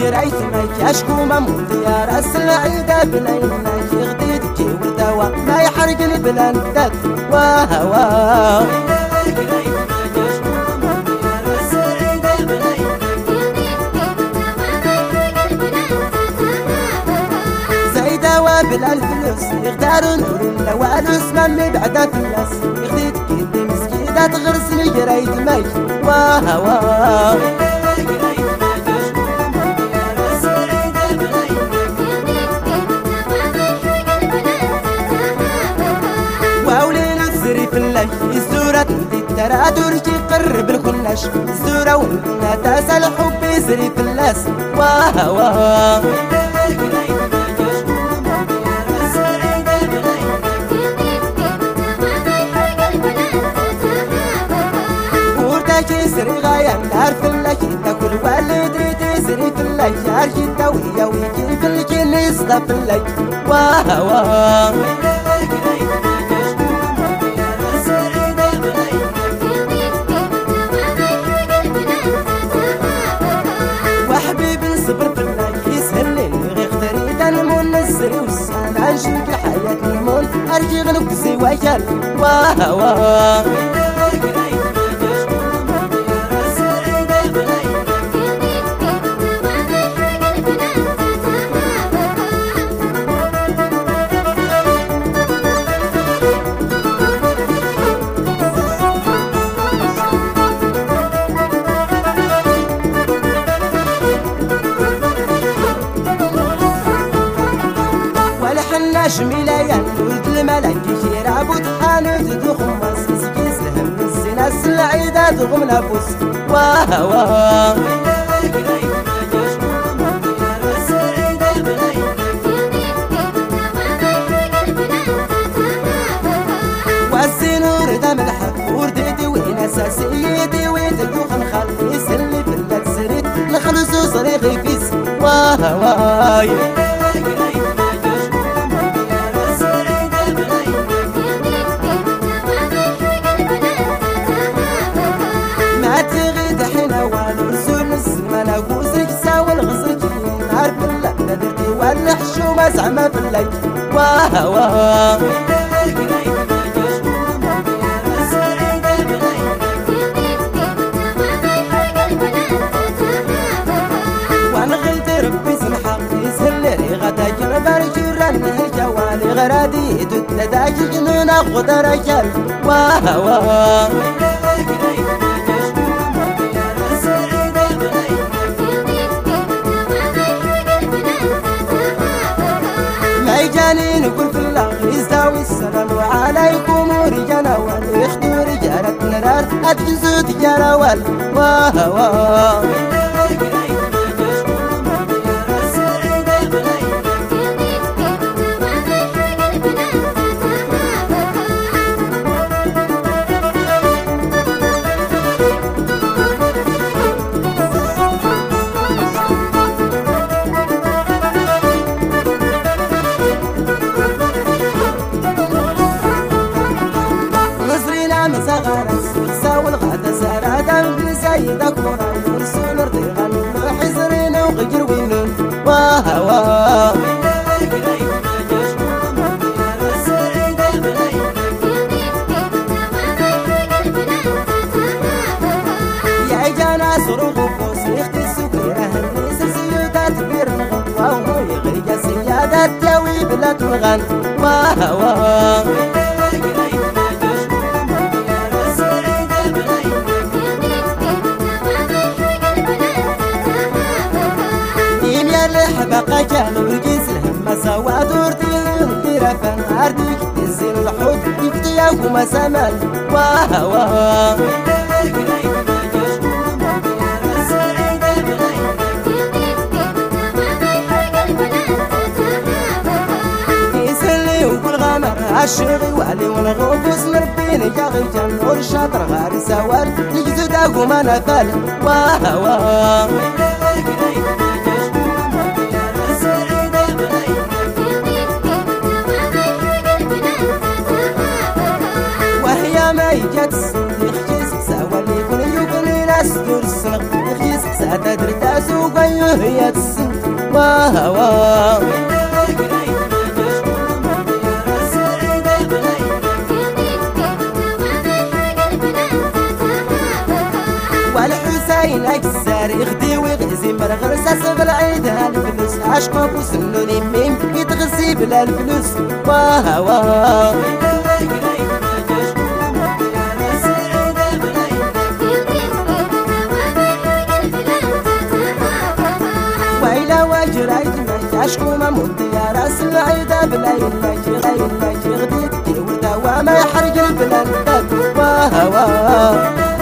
غيريت ما يشكو مموت يا راس العيدة بلينا يغديد كي وردوا ما يحرق البلندات وهوا بالالفلوس يغداروا نور اللوالوس مامي بعدا فلاس يغديد كيدي مسكيدة تغرس لي قرايد ماي وهوا واولين الزري في الليل الزورة تندي الترادور يقرب الخناش الزورة وندنا تاس الحب يزري في اللاس وهوا يسري غاية نار في الليل تاكل والدي تسري في الليل جدا ويا ويجي في الجن يصدى في الليل وهوا وحبيبي نصبر في الليل يسهلني غير تريد المون السري والسان عنشوف الحياة المون ارجي غلوك سوايا وهوا جميلة يا ولد الملك يرابو تحانوت دخمس مسكي سهم الزنا السعيدة دغم نفوس وهوا والسنور دم الحق ورديدي وين اساسيتي وين تدخن خلقي سلي في اللك سريت نخلص صريخي فيس وهواي والحشومة زعمة في الليل وهوا ونغلت ربي سمحة يسهل غدا جربر جران الجوالي غرادي تتداج جنون أخذ رجال وهوا جاني نقول في الله يزداوي السلام وعليكم ورجانا ويخدوا رجالة نرار أتجزوا تجارة وهوا سيدك وراي ورسول رضيغان وحزرين وغير وينون وهوا يا جانا صروخ وفوس يختي السكيرة هنيس السيودات بير الغنوة وهو يغرق سيادات تلاوي بلا تلغان وهوا بقى جال ورقيس الهمة سوا دورتين ديرفن عرديك تزين الحوت يفتياكم سمان وهوا يسلي وكل غامر عالشغي والي والغوبوس مربين يا غيجان والشاطر غاري سوال يجزو داكم انا فال وهوا ما يجات يخجيس سوا اللي يكون ناس دور السنق يخجيس لا تدري تسوق هي تسن وهوا والحسين أكسر يخدي ويغزي مرغرسة صغر عيدها الفلوس عشقه بوسنو لمين يتغزي بلا الفلوس وهوا وإلى وجريت ما عشقه ما مد يا راس العيدة بلا يلاك غديت وما يحرق البلاد وهوا